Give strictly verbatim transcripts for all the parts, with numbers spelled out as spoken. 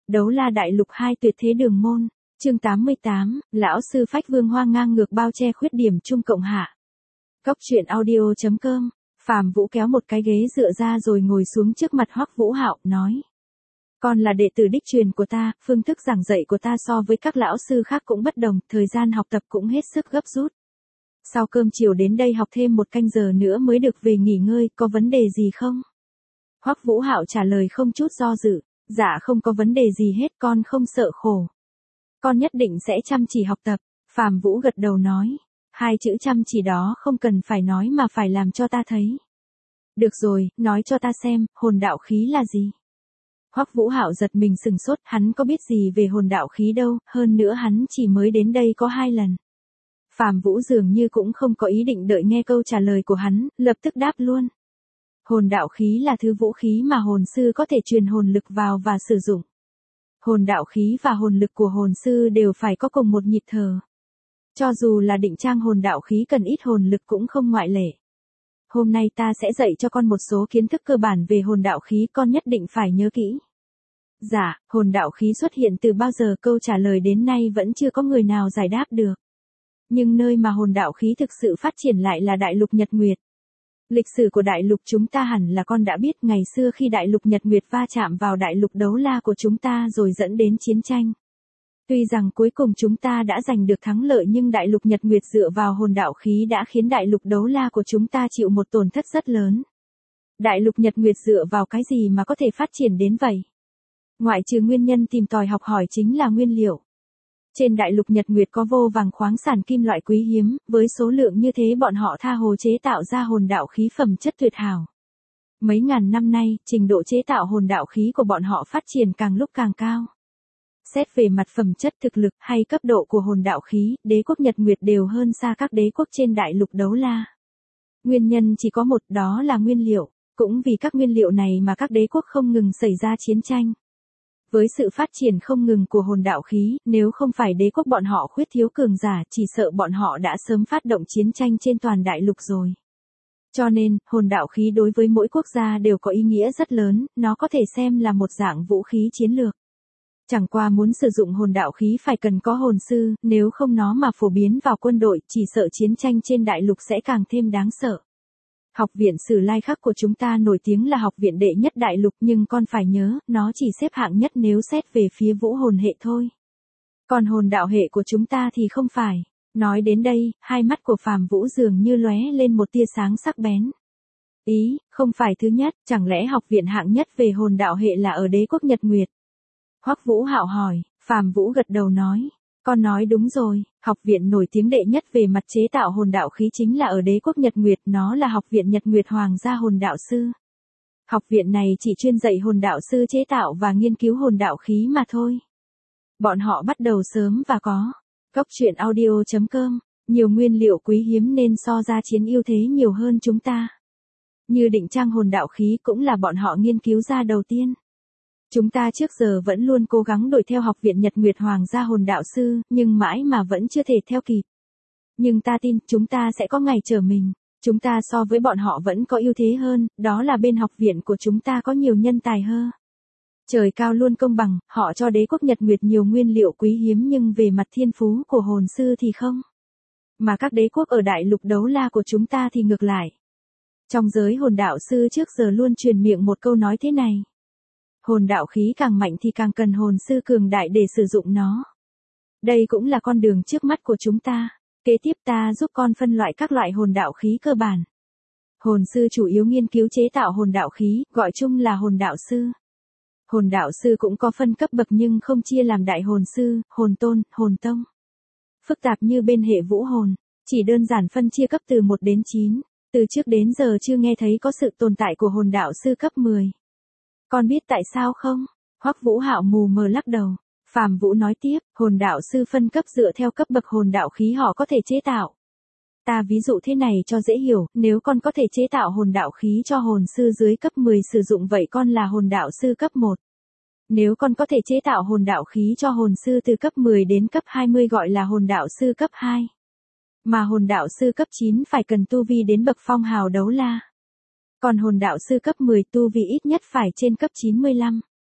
Đấu La Đại Lục hai tuyệt thế đường môn, chương tám mươi tám, lão sư phách vương hoa ngang ngược bao che khuyết điểm chung cộng hạ. Góc truyện audio chấm com, Phàm Vũ kéo một cái ghế dựa ra rồi ngồi xuống trước mặt Hoắc Vũ Hạo, nói. Con là đệ tử đích truyền của ta, phương thức giảng dạy của ta so với các lão sư khác cũng bất đồng, thời gian học tập cũng hết sức gấp rút. Sau cơm chiều đến đây học thêm một canh giờ nữa mới được về nghỉ ngơi, có vấn đề gì không? Hoắc Vũ Hạo trả lời không chút do dự. Dạ không có vấn đề gì hết, con không sợ khổ. Con nhất định sẽ chăm chỉ học tập. Phàm Vũ gật đầu nói. Hai chữ chăm chỉ đó không cần phải nói mà phải làm cho ta thấy. Được rồi, nói cho ta xem, hồn đạo khí là gì? Hoắc Vũ Hạo giật mình sừng sốt, hắn có biết gì về hồn đạo khí đâu, hơn nữa hắn chỉ mới đến đây có hai lần. Phàm Vũ dường như cũng không có ý định đợi nghe câu trả lời của hắn, lập tức đáp luôn. Hồn đạo khí là thứ vũ khí mà hồn sư có thể truyền hồn lực vào và sử dụng. Hồn đạo khí và hồn lực của hồn sư đều phải có cùng một nhịp thở. Cho dù là định trang hồn đạo khí cần ít hồn lực cũng không ngoại lệ. Hôm nay ta sẽ dạy cho con một số kiến thức cơ bản về hồn đạo khí, con nhất định phải nhớ kỹ. Dạ, hồn đạo khí xuất hiện từ bao giờ? Câu trả lời đến nay vẫn chưa có người nào giải đáp được. Nhưng nơi mà hồn đạo khí thực sự phát triển lại là Đại Lục Nhật Nguyệt. Lịch sử của Đại Lục chúng ta hẳn là con đã biết, ngày xưa khi Đại Lục Nhật Nguyệt va chạm vào Đại Lục Đấu La của chúng ta rồi dẫn đến chiến tranh. Tuy rằng cuối cùng chúng ta đã giành được thắng lợi nhưng Đại Lục Nhật Nguyệt dựa vào hồn đạo khí đã khiến Đại Lục Đấu La của chúng ta chịu một tổn thất rất lớn. Đại Lục Nhật Nguyệt dựa vào cái gì mà có thể phát triển đến vậy? Ngoại trừ nguyên nhân tìm tòi học hỏi chính là nguyên liệu. Trên Đại Lục Nhật Nguyệt có vô vàng khoáng sản kim loại quý hiếm, với số lượng như thế bọn họ tha hồ chế tạo ra hồn đạo khí phẩm chất tuyệt hảo. Mấy ngàn năm nay, trình độ chế tạo hồn đạo khí của bọn họ phát triển càng lúc càng cao. Xét về mặt phẩm chất, thực lực hay cấp độ của hồn đạo khí, đế quốc Nhật Nguyệt đều hơn xa các đế quốc trên Đại Lục Đấu La. Nguyên nhân chỉ có một, đó là nguyên liệu. Cũng vì các nguyên liệu này mà các đế quốc không ngừng xảy ra chiến tranh. Với sự phát triển không ngừng của hồn đạo khí, nếu không phải đế quốc bọn họ khuyết thiếu cường giả, chỉ sợ bọn họ đã sớm phát động chiến tranh trên toàn đại lục rồi. Cho nên, hồn đạo khí đối với mỗi quốc gia đều có ý nghĩa rất lớn, nó có thể xem là một dạng vũ khí chiến lược. Chẳng qua muốn sử dụng hồn đạo khí phải cần có hồn sư, nếu không nó mà phổ biến vào quân đội, chỉ sợ chiến tranh trên đại lục sẽ càng thêm đáng sợ. Học viện Sử Lai Khắc của chúng ta nổi tiếng là học viện đệ nhất đại lục, nhưng con phải nhớ, nó chỉ xếp hạng nhất nếu xét về phía vũ hồn hệ thôi. Còn hồn đạo hệ của chúng ta thì không phải. Nói đến đây, hai mắt của Phàm Vũ dường như lóe lên một tia sáng sắc bén. Ý, không phải thứ nhất, chẳng lẽ học viện hạng nhất về hồn đạo hệ là ở đế quốc Nhật Nguyệt? Hoắc Vũ Hạo hỏi. Phàm Vũ gật đầu nói. Con nói đúng rồi, học viện nổi tiếng đệ nhất về mặt chế tạo hồn đạo khí chính là ở đế quốc Nhật Nguyệt, nó là học viện Nhật Nguyệt Hoàng gia hồn đạo sư. Học viện này chỉ chuyên dạy hồn đạo sư chế tạo và nghiên cứu hồn đạo khí mà thôi. Bọn họ bắt đầu sớm và có. Góc truyện audio chấm com, nhiều nguyên liệu quý hiếm nên so ra chiến ưu thế nhiều hơn chúng ta. Như định trang hồn đạo khí cũng là bọn họ nghiên cứu ra đầu tiên. Chúng ta trước giờ vẫn luôn cố gắng đuổi theo học viện Nhật Nguyệt Hoàng gia hồn đạo sư, nhưng mãi mà vẫn chưa thể theo kịp. Nhưng ta tin, chúng ta sẽ có ngày trở mình. Chúng ta so với bọn họ vẫn có ưu thế hơn, đó là bên học viện của chúng ta có nhiều nhân tài hơn. Trời cao luôn công bằng, họ cho đế quốc Nhật Nguyệt nhiều nguyên liệu quý hiếm nhưng về mặt thiên phú của hồn sư thì không. Mà các đế quốc ở Đại Lục Đấu La của chúng ta thì ngược lại. Trong giới hồn đạo sư trước giờ luôn truyền miệng một câu nói thế này. Hồn đạo khí càng mạnh thì càng cần hồn sư cường đại để sử dụng nó. Đây cũng là con đường trước mắt của chúng ta. Kế tiếp ta giúp con phân loại các loại hồn đạo khí cơ bản. Hồn sư chủ yếu nghiên cứu chế tạo hồn đạo khí, gọi chung là hồn đạo sư. Hồn đạo sư cũng có phân cấp bậc nhưng không chia làm đại hồn sư, hồn tôn, hồn tông. Phức tạp như bên hệ vũ hồn, chỉ đơn giản phân chia cấp từ một đến chín. Từ trước đến giờ chưa nghe thấy có sự tồn tại của hồn đạo sư cấp mười. Con biết tại sao không? Hoắc Vũ Hạo mù mờ lắc đầu. Phàm Vũ nói tiếp, hồn đạo sư phân cấp dựa theo cấp bậc hồn đạo khí họ có thể chế tạo. Ta ví dụ thế này cho dễ hiểu, nếu con có thể chế tạo hồn đạo khí cho hồn sư dưới cấp mười sử dụng vậy con là hồn đạo sư cấp một. Nếu con có thể chế tạo hồn đạo khí cho hồn sư từ cấp mười đến cấp hai mươi gọi là hồn đạo sư cấp hai. Mà hồn đạo sư cấp chín phải cần tu vi đến bậc phong hào đấu la. Còn hồn đạo sư cấp mười tu vi ít nhất phải trên cấp chín mươi lăm.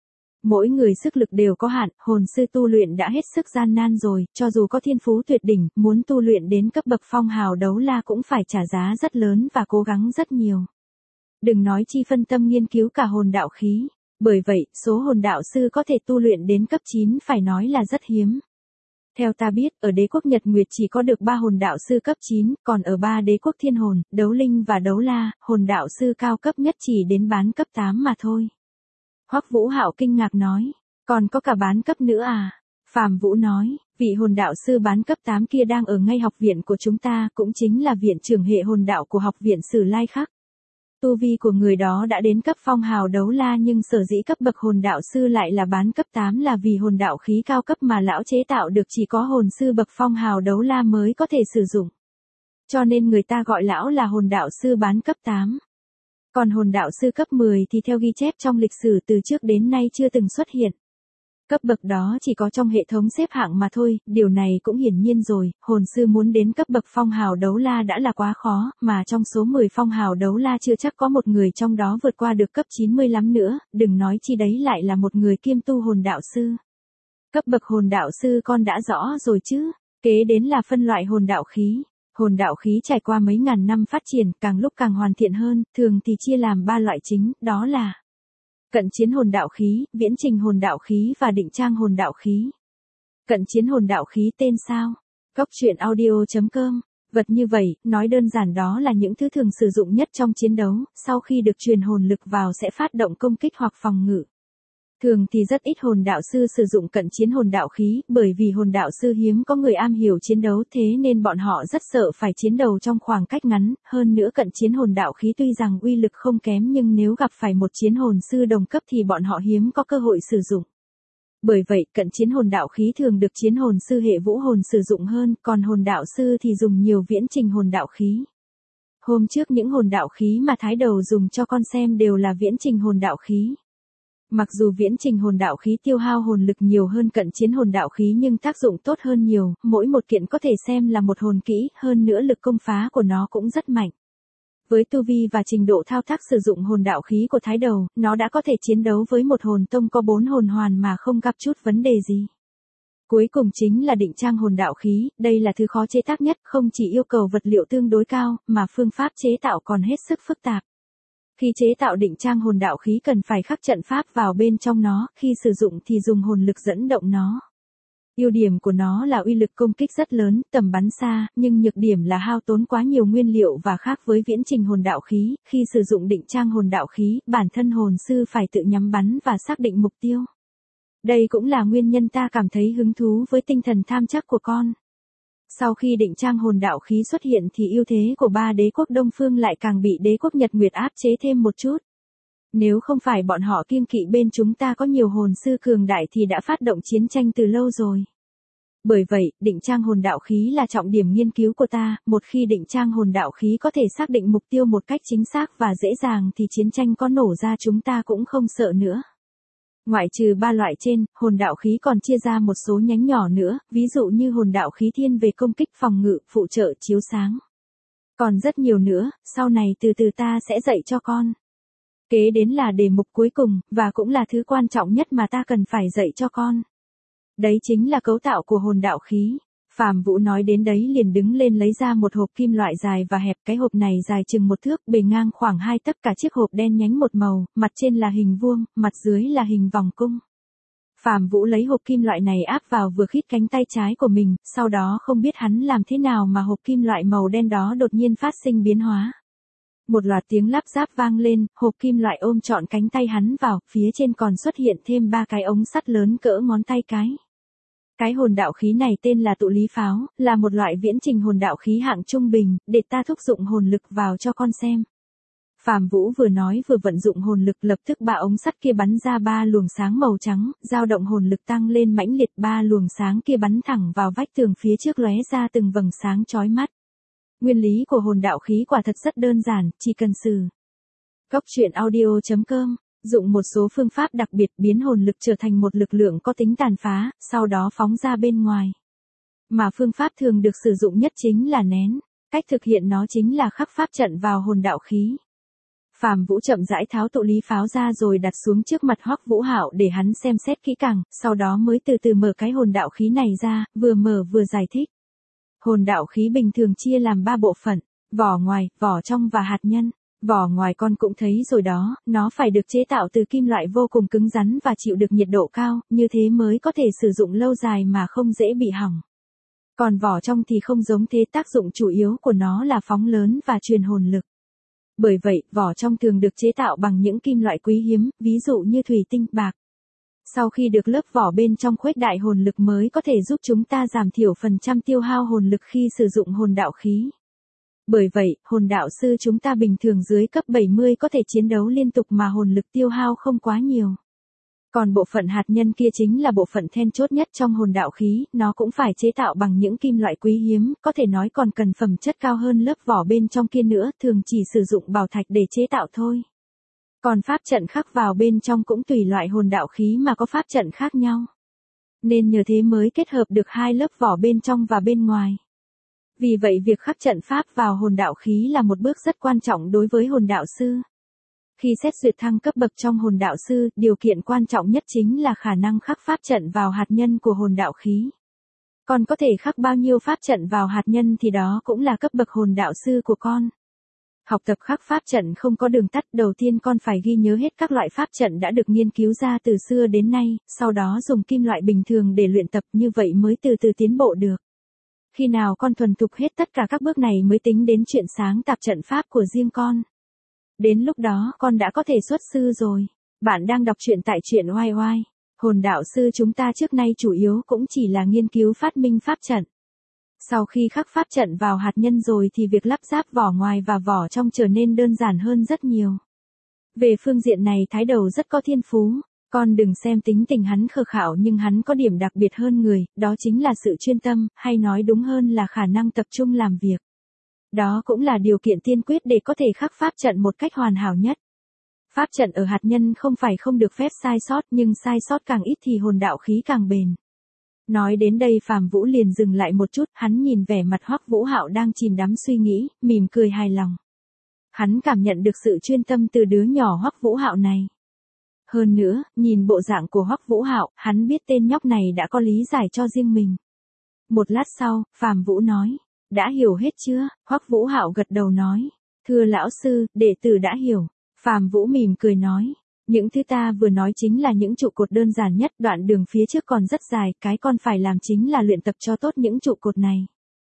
Mỗi người sức lực đều có hạn, hồn sư tu luyện đã hết sức gian nan rồi, cho dù có thiên phú tuyệt đỉnh, muốn tu luyện đến cấp bậc phong hào đấu la cũng phải trả giá rất lớn và cố gắng rất nhiều. Đừng nói chi phân tâm nghiên cứu cả hồn đạo khí. Bởi vậy, số hồn đạo sư có thể tu luyện đến cấp chín phải nói là rất hiếm. Theo ta biết, ở đế quốc Nhật Nguyệt chỉ có được ba hồn đạo sư cấp chín, còn ở ba đế quốc thiên hồn, đấu linh và đấu la, hồn đạo sư cao cấp nhất chỉ đến bán cấp tám mà thôi. Hoắc Vũ Hạo kinh ngạc nói, còn có cả bán cấp nữa à? Phàm Vũ nói, vị hồn đạo sư bán cấp tám kia đang ở ngay học viện của chúng ta, cũng chính là viện trưởng hệ hồn đạo của học viện Sử Lai Khắc. Tu vi của người đó đã đến cấp phong hào đấu la nhưng sở dĩ cấp bậc hồn đạo sư lại là bán cấp tám là vì hồn đạo khí cao cấp mà lão chế tạo được chỉ có hồn sư bậc phong hào đấu la mới có thể sử dụng. Cho nên người ta gọi lão là hồn đạo sư bán cấp tám. Còn hồn đạo sư cấp mười thì theo ghi chép trong lịch sử từ trước đến nay chưa từng xuất hiện. Cấp bậc đó chỉ có trong hệ thống xếp hạng mà thôi, điều này cũng hiển nhiên rồi, hồn sư muốn đến cấp bậc phong hào đấu la đã là quá khó, mà trong số mười phong hào đấu la chưa chắc có một người trong đó vượt qua được cấp chín mươi lắm nữa, đừng nói chi đấy lại là một người kiêm tu hồn đạo sư. Cấp bậc hồn đạo sư con đã rõ rồi chứ, kế đến là phân loại hồn đạo khí. Hồn đạo khí trải qua mấy ngàn năm phát triển, càng lúc càng hoàn thiện hơn, thường thì chia làm ba loại chính, đó là cận chiến hồn đạo khí, viễn trình hồn đạo khí và định trang hồn đạo khí. Cận chiến hồn đạo khí tên sao? Cóc truyện audio chấm com. Vật như vậy, nói đơn giản đó là những thứ thường sử dụng nhất trong chiến đấu, sau khi được truyền hồn lực vào sẽ phát động công kích hoặc phòng ngự. Thường thì rất ít hồn đạo sư sử dụng cận chiến hồn đạo khí, bởi vì hồn đạo sư hiếm có người am hiểu chiến đấu thế nên bọn họ rất sợ phải chiến đấu trong khoảng cách ngắn, hơn nữa cận chiến hồn đạo khí tuy rằng uy lực không kém nhưng nếu gặp phải một chiến hồn sư đồng cấp thì bọn họ hiếm có cơ hội sử dụng. Bởi vậy, cận chiến hồn đạo khí thường được chiến hồn sư hệ vũ hồn sử dụng hơn, còn hồn đạo sư thì dùng nhiều viễn trình hồn đạo khí. Hôm trước những hồn đạo khí mà Thái Đầu dùng cho con xem đều là viễn trình hồn đạo khí. Mặc dù viễn trình hồn đạo khí tiêu hao hồn lực nhiều hơn cận chiến hồn đạo khí nhưng tác dụng tốt hơn nhiều, mỗi một kiện có thể xem là một hồn kỹ, hơn nữa lực công phá của nó cũng rất mạnh. Với tu vi và trình độ thao tác sử dụng hồn đạo khí của Thái Đầu, nó đã có thể chiến đấu với một hồn tông có bốn hồn hoàn mà không gặp chút vấn đề gì. Cuối cùng chính là định trang hồn đạo khí, đây là thứ khó chế tác nhất, không chỉ yêu cầu vật liệu tương đối cao, mà phương pháp chế tạo còn hết sức phức tạp. Khi chế tạo định trang hồn đạo khí cần phải khắc trận pháp vào bên trong nó, khi sử dụng thì dùng hồn lực dẫn động nó. Ưu điểm của nó là uy lực công kích rất lớn, tầm bắn xa, nhưng nhược điểm là hao tốn quá nhiều nguyên liệu và khác với viễn trình hồn đạo khí, khi sử dụng định trang hồn đạo khí, bản thân hồn sư phải tự nhắm bắn và xác định mục tiêu. Đây cũng là nguyên nhân ta cảm thấy hứng thú với tinh thần tham chắc của con. Sau khi định trang hồn đạo khí xuất hiện thì ưu thế của ba đế quốc Đông Phương lại càng bị đế quốc Nhật Nguyệt áp chế thêm một chút. Nếu không phải bọn họ kiêng kỵ bên chúng ta có nhiều hồn sư cường đại thì đã phát động chiến tranh từ lâu rồi. Bởi vậy, định trang hồn đạo khí là trọng điểm nghiên cứu của ta, một khi định trang hồn đạo khí có thể xác định mục tiêu một cách chính xác và dễ dàng thì chiến tranh có nổ ra chúng ta cũng không sợ nữa. Ngoại trừ ba loại trên, hồn đạo khí còn chia ra một số nhánh nhỏ nữa, ví dụ như hồn đạo khí thiên về công kích phòng ngự, phụ trợ, chiếu sáng. Còn rất nhiều nữa, sau này từ từ ta sẽ dạy cho con. Kế đến là đề mục cuối cùng, và cũng là thứ quan trọng nhất mà ta cần phải dạy cho con. Đấy chính là cấu tạo của hồn đạo khí. Phàm Vũ nói đến đấy liền đứng lên lấy ra một hộp kim loại dài và hẹp, cái hộp này dài chừng một thước, bề ngang khoảng hai tấc, cả chiếc hộp đen nhánh một màu, mặt trên là hình vuông, mặt dưới là hình vòng cung. Phàm Vũ lấy hộp kim loại này áp vào vừa khít cánh tay trái của mình, sau đó không biết hắn làm thế nào mà hộp kim loại màu đen đó đột nhiên phát sinh biến hóa. Một loạt tiếng lắp ráp vang lên, hộp kim loại ôm trọn cánh tay hắn vào, phía trên còn xuất hiện thêm ba cái ống sắt lớn cỡ ngón tay cái. Cái hồn đạo khí này tên là tụ lý pháo, là một loại viễn trình hồn đạo khí hạng trung bình, để ta thúc dụng hồn lực vào cho con xem. Phàm Vũ vừa nói vừa vận dụng hồn lực, lập tức ba ống sắt kia bắn ra ba luồng sáng màu trắng, dao động hồn lực tăng lên mãnh liệt, ba luồng sáng kia bắn thẳng vào vách tường phía trước lóe ra từng vầng sáng chói mắt. Nguyên lý của hồn đạo khí quả thật rất đơn giản, chỉ cần sử. Cóc truyện audio chấm com dụng một số phương pháp đặc biệt biến hồn lực trở thành một lực lượng có tính tàn phá, sau đó phóng ra bên ngoài. Mà phương pháp thường được sử dụng nhất chính là nén. Cách thực hiện nó chính là khắc pháp trận vào hồn đạo khí. Phàm Vũ chậm rãi tháo tụ lý pháo ra rồi đặt xuống trước mặt Hoắc Vũ Hạo để hắn xem xét kỹ càng, sau đó mới từ từ mở cái hồn đạo khí này ra, vừa mở vừa giải thích. Hồn đạo khí bình thường chia làm ba bộ phận, vỏ ngoài, vỏ trong và hạt nhân. Vỏ ngoài con cũng thấy rồi đó, nó phải được chế tạo từ kim loại vô cùng cứng rắn và chịu được nhiệt độ cao, như thế mới có thể sử dụng lâu dài mà không dễ bị hỏng. Còn vỏ trong thì không giống thế, tác dụng chủ yếu của nó là phóng lớn và truyền hồn lực. Bởi vậy, vỏ trong thường được chế tạo bằng những kim loại quý hiếm, ví dụ như thủy tinh, bạc. Sau khi được lớp vỏ bên trong khuếch đại hồn lực mới có thể giúp chúng ta giảm thiểu phần trăm tiêu hao hồn lực khi sử dụng hồn đạo khí. Bởi vậy, hồn đạo sư chúng ta bình thường dưới cấp bảy mươi có thể chiến đấu liên tục mà hồn lực tiêu hao không quá nhiều. Còn bộ phận hạt nhân kia chính là bộ phận then chốt nhất trong hồn đạo khí, nó cũng phải chế tạo bằng những kim loại quý hiếm, có thể nói còn cần phẩm chất cao hơn lớp vỏ bên trong kia nữa, thường chỉ sử dụng bảo thạch để chế tạo thôi. Còn pháp trận khắc vào bên trong cũng tùy loại hồn đạo khí mà có pháp trận khác nhau. Nên nhờ thế mới kết hợp được hai lớp vỏ bên trong và bên ngoài. Vì vậy việc khắc trận pháp vào hồn đạo khí là một bước rất quan trọng đối với hồn đạo sư. Khi xét duyệt thăng cấp bậc trong hồn đạo sư, điều kiện quan trọng nhất chính là khả năng khắc pháp trận vào hạt nhân của hồn đạo khí. Còn có thể khắc bao nhiêu pháp trận vào hạt nhân thì đó cũng là cấp bậc hồn đạo sư của con. Học tập khắc pháp trận không có đường tắt, đầu tiên con phải ghi nhớ hết các loại pháp trận đã được nghiên cứu ra từ xưa đến nay, sau đó dùng kim loại bình thường để luyện tập, như vậy mới từ từ tiến bộ được. Khi nào con thuần thục hết tất cả các bước này mới tính đến chuyện sáng tạo trận pháp của riêng con. Đến lúc đó con đã có thể xuất sư rồi. Bạn đang đọc truyện tại truyện oai oai. Hồn đạo sư chúng ta trước nay chủ yếu cũng chỉ là nghiên cứu phát minh pháp trận. Sau khi khắc pháp trận vào hạt nhân rồi thì việc lắp ráp vỏ ngoài và vỏ trong trở nên đơn giản hơn rất nhiều. Về phương diện này Thái Đầu rất có thiên phú. Con đừng xem tính tình hắn khờ khạo, nhưng hắn có điểm đặc biệt hơn người, đó chính là sự chuyên tâm, hay nói đúng hơn là khả năng tập trung làm việc. Đó cũng là điều kiện tiên quyết để có thể khắc pháp trận một cách hoàn hảo nhất. Pháp trận ở hạt nhân không phải không được phép sai sót, nhưng sai sót càng ít thì hồn đạo khí càng bền. Nói đến đây Phàm Vũ liền dừng lại một chút, hắn nhìn vẻ mặt Hoắc Vũ Hạo đang chìm đắm suy nghĩ, mỉm cười hài lòng. Hắn cảm nhận được sự chuyên tâm từ đứa nhỏ Hoắc Vũ Hạo này. Hơn nữa, nhìn bộ dạng của Hoắc Vũ Hạo, hắn biết tên nhóc này đã có lý giải cho riêng mình. Một lát sau, Phàm Vũ nói, đã hiểu hết chưa? Hoắc Vũ Hạo gật đầu nói, thưa lão sư, đệ tử đã hiểu. Phàm Vũ mỉm cười nói, những thứ ta vừa nói chính là những trụ cột đơn giản nhất, đoạn đường phía trước còn rất dài, cái con phải làm chính là luyện tập cho tốt những trụ cột này.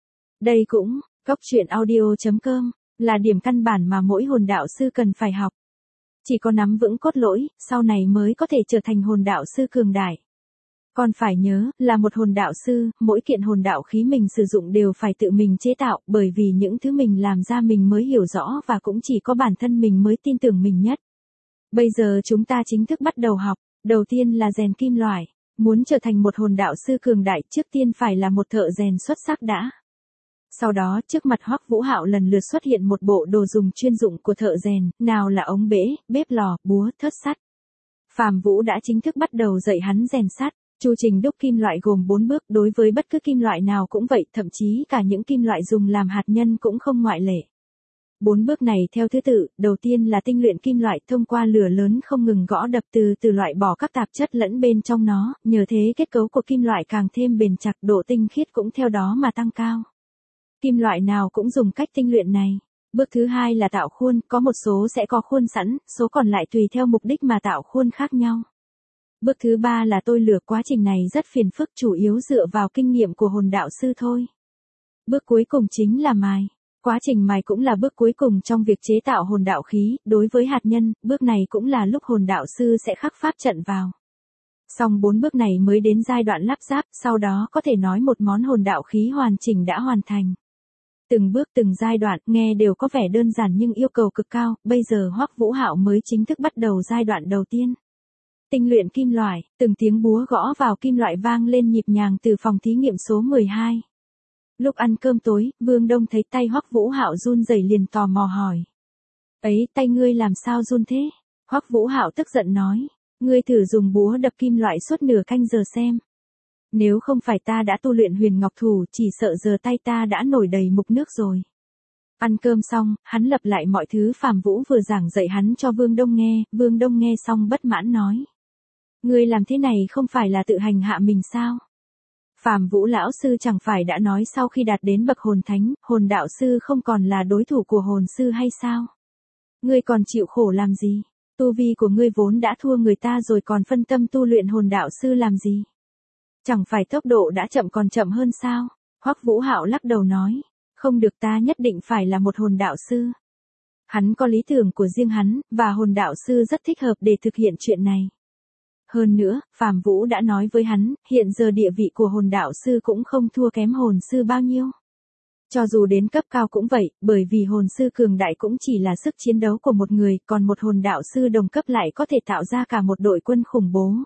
Đây cũng, Cốc Truyện Audio chấm com, là điểm căn bản mà mỗi hồn đạo sư cần phải học. Chỉ có nắm vững cốt lõi, sau này mới có thể trở thành hồn đạo sư cường đại. Còn phải nhớ, là một hồn đạo sư, mỗi kiện hồn đạo khí mình sử dụng đều phải tự mình chế tạo, bởi vì những thứ mình làm ra mình mới hiểu rõ và cũng chỉ có bản thân mình mới tin tưởng mình nhất. Bây giờ chúng ta chính thức bắt đầu học, đầu tiên là rèn kim loại. Muốn trở thành một hồn đạo sư cường đại, trước tiên phải là một thợ rèn xuất sắc đã. Sau đó, trước mặt Hoắc Vũ Hạo lần lượt xuất hiện một bộ đồ dùng chuyên dụng của thợ rèn, nào là ống bể, bếp lò, búa, thớt sắt. Phàm Vũ đã chính thức bắt đầu dạy hắn rèn sắt. Chu trình đúc kim loại gồm bốn bước, đối với bất cứ kim loại nào cũng vậy, thậm chí cả những kim loại dùng làm hạt nhân cũng không ngoại lệ. Bốn bước này theo thứ tự, đầu tiên là tinh luyện kim loại, thông qua lửa lớn không ngừng gõ đập từ từ loại bỏ các tạp chất lẫn bên trong nó, nhờ thế kết cấu của kim loại càng thêm bền chặt, độ tinh khiết cũng theo đó mà tăng cao. Kim loại nào cũng dùng cách tinh luyện này. Bước thứ hai là tạo khuôn, có một số sẽ có khuôn sẵn, số còn lại tùy theo mục đích mà tạo khuôn khác nhau. Bước thứ ba là tôi lửa, quá trình này rất phiền phức, chủ yếu dựa vào kinh nghiệm của hồn đạo sư thôi. Bước cuối cùng chính là mài. Quá trình mài cũng là bước cuối cùng trong việc chế tạo hồn đạo khí, đối với hạt nhân, bước này cũng là lúc hồn đạo sư sẽ khắc pháp trận vào. Xong bốn bước này mới đến giai đoạn lắp ráp, sau đó có thể nói một món hồn đạo khí hoàn chỉnh đã hoàn thành. Từng bước từng giai đoạn, nghe đều có vẻ đơn giản nhưng yêu cầu cực cao, bây giờ Hoắc Vũ Hạo mới chính thức bắt đầu giai đoạn đầu tiên. Tinh luyện kim loại, từng tiếng búa gõ vào kim loại vang lên nhịp nhàng từ phòng thí nghiệm số mười hai. Lúc ăn cơm tối, Vương Đông thấy tay Hoắc Vũ Hạo run rẩy liền tò mò hỏi. Ấy, tay ngươi làm sao run thế? Hoắc Vũ Hạo tức giận nói, ngươi thử dùng búa đập kim loại suốt nửa canh giờ xem. Nếu không phải ta đã tu luyện huyền ngọc thủ, chỉ sợ giờ tay ta đã nổi đầy mục nước rồi. Ăn cơm xong, hắn lặp lại mọi thứ Phạm Vũ vừa giảng dạy hắn cho Vương Đông nghe, Vương Đông nghe xong bất mãn nói. Ngươi làm thế này không phải là tự hành hạ mình sao? Phạm Vũ lão sư chẳng phải đã nói sau khi đạt đến bậc hồn thánh, hồn đạo sư không còn là đối thủ của hồn sư hay sao? Ngươi còn chịu khổ làm gì? Tu vi của ngươi vốn đã thua người ta rồi còn phân tâm tu luyện hồn đạo sư làm gì? Chẳng phải tốc độ đã chậm còn chậm hơn sao? Hoắc Vũ Hạo lắc đầu nói, không được, ta nhất định phải là một hồn đạo sư. Hắn có lý tưởng của riêng hắn, và hồn đạo sư rất thích hợp để thực hiện chuyện này. Hơn nữa, Phạm Vũ đã nói với hắn, hiện giờ địa vị của hồn đạo sư cũng không thua kém hồn sư bao nhiêu. Cho dù đến cấp cao cũng vậy, bởi vì hồn sư cường đại cũng chỉ là sức chiến đấu của một người, còn một hồn đạo sư đồng cấp lại có thể tạo ra cả một đội quân khủng bố.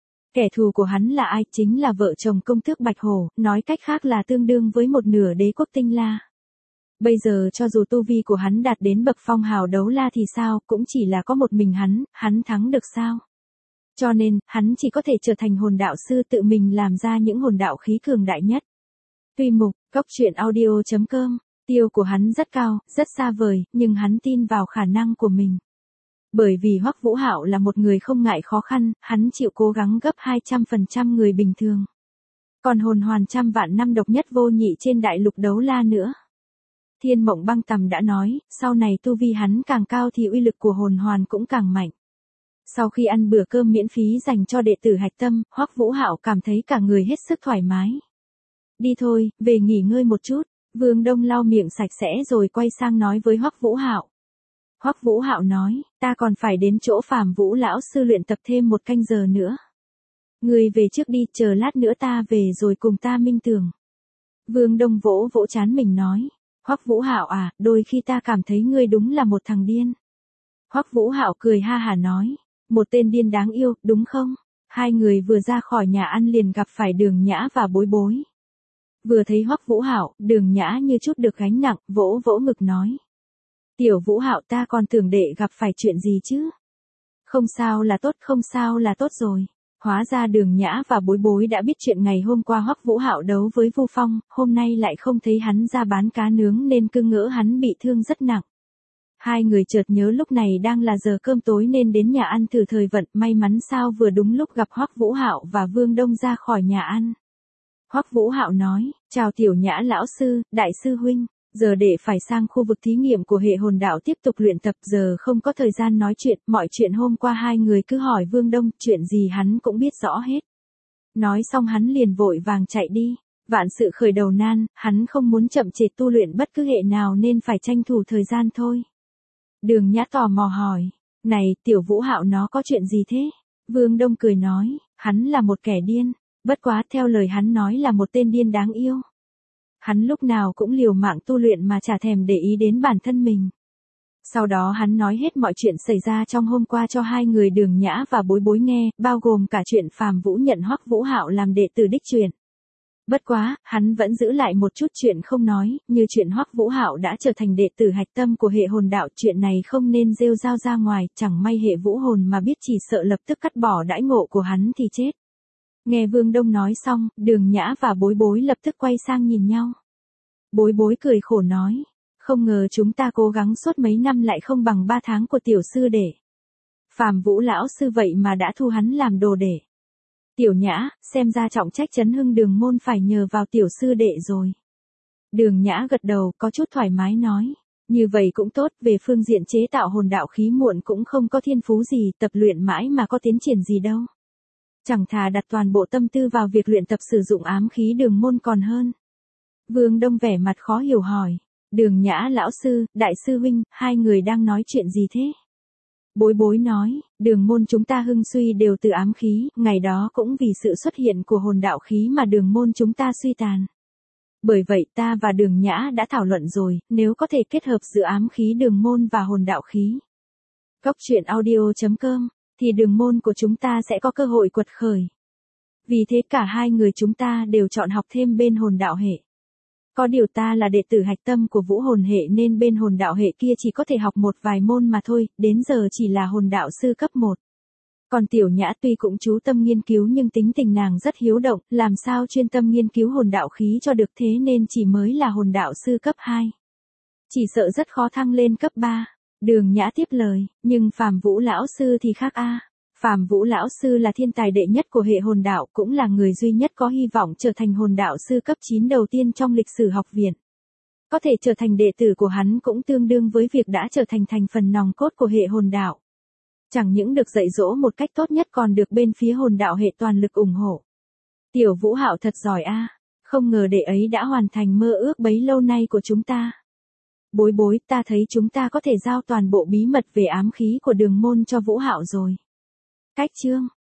Kẻ thù của hắn là ai? Chính là vợ chồng công tước Bạch Hổ, nói cách khác là tương đương với một nửa đế quốc Tinh La. Bây giờ cho dù tu vi của hắn đạt đến bậc phong hào đấu la thì sao, cũng chỉ là có một mình hắn, hắn thắng được sao? Cho nên, hắn chỉ có thể trở thành hồn đạo sư tự mình làm ra những hồn đạo khí cường đại nhất. Tuy mục, cốc truyện audio chấm com, tiêu của hắn rất cao, rất xa vời, nhưng hắn tin vào khả năng của mình. Bởi vì Hoắc Vũ Hạo là một người không ngại khó khăn, hắn chịu cố gắng gấp hai trăm phần trăm người bình thường. Còn hồn hoàn trăm vạn năm độc nhất vô nhị trên đại lục đấu la nữa. Thiên Mộng Băng Tầm đã nói, sau này tu vi hắn càng cao thì uy lực của hồn hoàn cũng càng mạnh. Sau khi ăn bữa cơm miễn phí dành cho đệ tử hạch tâm, Hoắc Vũ Hạo cảm thấy cả người hết sức thoải mái. Đi thôi, về nghỉ ngơi một chút. Vương Đông lau miệng sạch sẽ rồi quay sang nói với Hoắc Vũ Hạo. Hoắc Vũ Hạo nói, ta còn phải đến chỗ Phạm Vũ lão sư luyện tập thêm một canh giờ nữa. Ngươi về trước đi, chờ lát nữa ta về rồi cùng ta minh tưởng. Vương Đông vỗ vỗ trán mình nói, Hoắc Vũ Hạo à, đôi khi ta cảm thấy ngươi đúng là một thằng điên. Hoắc Vũ Hạo cười ha hả nói, một tên điên đáng yêu, đúng không? Hai người vừa ra khỏi nhà ăn liền gặp phải Đường Nhã và Bối Bối. Vừa thấy Hoắc Vũ Hạo, Đường Nhã như chút được gánh nặng, vỗ vỗ ngực nói. Tiểu Vũ Hạo, ta còn tưởng đệ gặp phải chuyện gì chứ? Không sao là tốt, không sao là tốt rồi. Hóa ra Đường Nhã và Bối Bối đã biết chuyện ngày hôm qua Hoắc Vũ Hạo đấu với Vu Phong, hôm nay lại không thấy hắn ra bán cá nướng nên cứ ngỡ hắn bị thương rất nặng. Hai người chợt nhớ lúc này đang là giờ cơm tối nên đến nhà ăn thử thời vận, may mắn sao vừa đúng lúc gặp Hoắc Vũ Hạo và Vương Đông ra khỏi nhà ăn. Hoắc Vũ Hạo nói, chào Tiểu Nhã lão sư, đại sư huynh, giờ đệ phải sang khu vực thí nghiệm của hệ hồn đạo tiếp tục luyện tập, giờ không có thời gian nói chuyện, mọi chuyện hôm qua hai người cứ hỏi Vương Đông, chuyện gì hắn cũng biết rõ hết. Nói xong hắn liền vội vàng chạy đi, vạn sự khởi đầu nan, hắn không muốn chậm trễ tu luyện bất cứ hệ nào nên phải tranh thủ thời gian thôi. Đường Nhã tò mò hỏi, này Tiểu Vũ Hạo nó có chuyện gì thế? Vương Đông cười nói, hắn là một kẻ điên, bất quá theo lời hắn nói là một tên điên đáng yêu. Hắn lúc nào cũng liều mạng tu luyện mà chả thèm để ý đến bản thân mình. Sau đó hắn nói hết mọi chuyện xảy ra trong hôm qua cho hai người Đường Nhã và Bối Bối nghe, bao gồm cả chuyện Phạm Vũ nhận Hoắc Vũ Hạo làm đệ tử đích truyền. Bất quá, hắn vẫn giữ lại một chút chuyện không nói, như chuyện Hoắc Vũ Hạo đã trở thành đệ tử hạch tâm của hệ hồn đạo, chuyện này không nên rêu rao ra ngoài, chẳng may hệ vũ hồn mà biết chỉ sợ lập tức cắt bỏ đãi ngộ của hắn thì chết. Nghe Vương Đông nói xong, Đường Nhã và Bối Bối lập tức quay sang nhìn nhau. Bối Bối cười khổ nói, không ngờ chúng ta cố gắng suốt mấy năm lại không bằng ba tháng của tiểu sư đệ. Phạm Vũ lão sư vậy mà đã thu hắn làm đồ đệ. Tiểu Nhã, xem ra trọng trách trấn hưng Đường môn phải nhờ vào tiểu sư đệ rồi. Đường Nhã gật đầu, có chút thoải mái nói, như vậy cũng tốt, về phương diện chế tạo hồn đạo khí muộn cũng không có thiên phú gì, tập luyện mãi mà có tiến triển gì đâu. Chẳng thà đặt toàn bộ tâm tư vào việc luyện tập sử dụng ám khí Đường môn còn hơn. Vương Đông vẻ mặt khó hiểu hỏi, Đường Nhã lão sư, đại sư huynh, hai người đang nói chuyện gì thế? Bối Bối nói, Đường môn chúng ta hưng suy đều từ ám khí, ngày đó cũng vì sự xuất hiện của hồn đạo khí mà Đường môn chúng ta suy tàn. Bởi vậy ta và Đường Nhã đã thảo luận rồi, nếu có thể kết hợp giữa ám khí Đường môn và hồn đạo khí. Cốc truyện audio chấm com, thì Đường môn của chúng ta sẽ có cơ hội quật khởi. Vì thế cả hai người chúng ta đều chọn học thêm bên hồn đạo hệ. Có điều ta là đệ tử hạch tâm của vũ hồn hệ nên bên hồn đạo hệ kia chỉ có thể học một vài môn mà thôi, đến giờ chỉ là hồn đạo sư cấp một. Còn Tiểu Nhã tuy cũng chú tâm nghiên cứu nhưng tính tình nàng rất hiếu động, làm sao chuyên tâm nghiên cứu hồn đạo khí cho được, thế nên chỉ mới là hồn đạo sư cấp hai. Chỉ sợ rất khó thăng lên cấp ba. Đường Nhã tiếp lời, nhưng Phạm Vũ lão sư thì khác a. Phạm Vũ lão sư là thiên tài đệ nhất của hệ hồn đạo, cũng là người duy nhất có hy vọng trở thành hồn đạo sư cấp chín đầu tiên trong lịch sử học viện. Có thể trở thành đệ tử của hắn cũng tương đương với việc đã trở thành thành phần nòng cốt của hệ hồn đạo. Chẳng những được dạy dỗ một cách tốt nhất còn được bên phía hồn đạo hệ toàn lực ủng hộ. Tiểu Vũ Hạo thật giỏi a, không ngờ đệ ấy đã hoàn thành mơ ước bấy lâu nay của chúng ta. Bối bối, ta thấy chúng ta có thể giao toàn bộ bí mật về ám khí của đường môn cho Vũ Hạo rồi. Cách chương